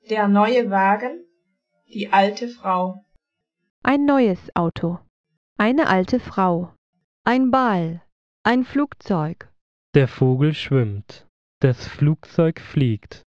Der neue Wagen, die alte Frau. Ein neues Auto, eine alte Frau. Ein Ball, ein Flugzeug. Der Vogel schwimmt, das Flugzeug fliegt.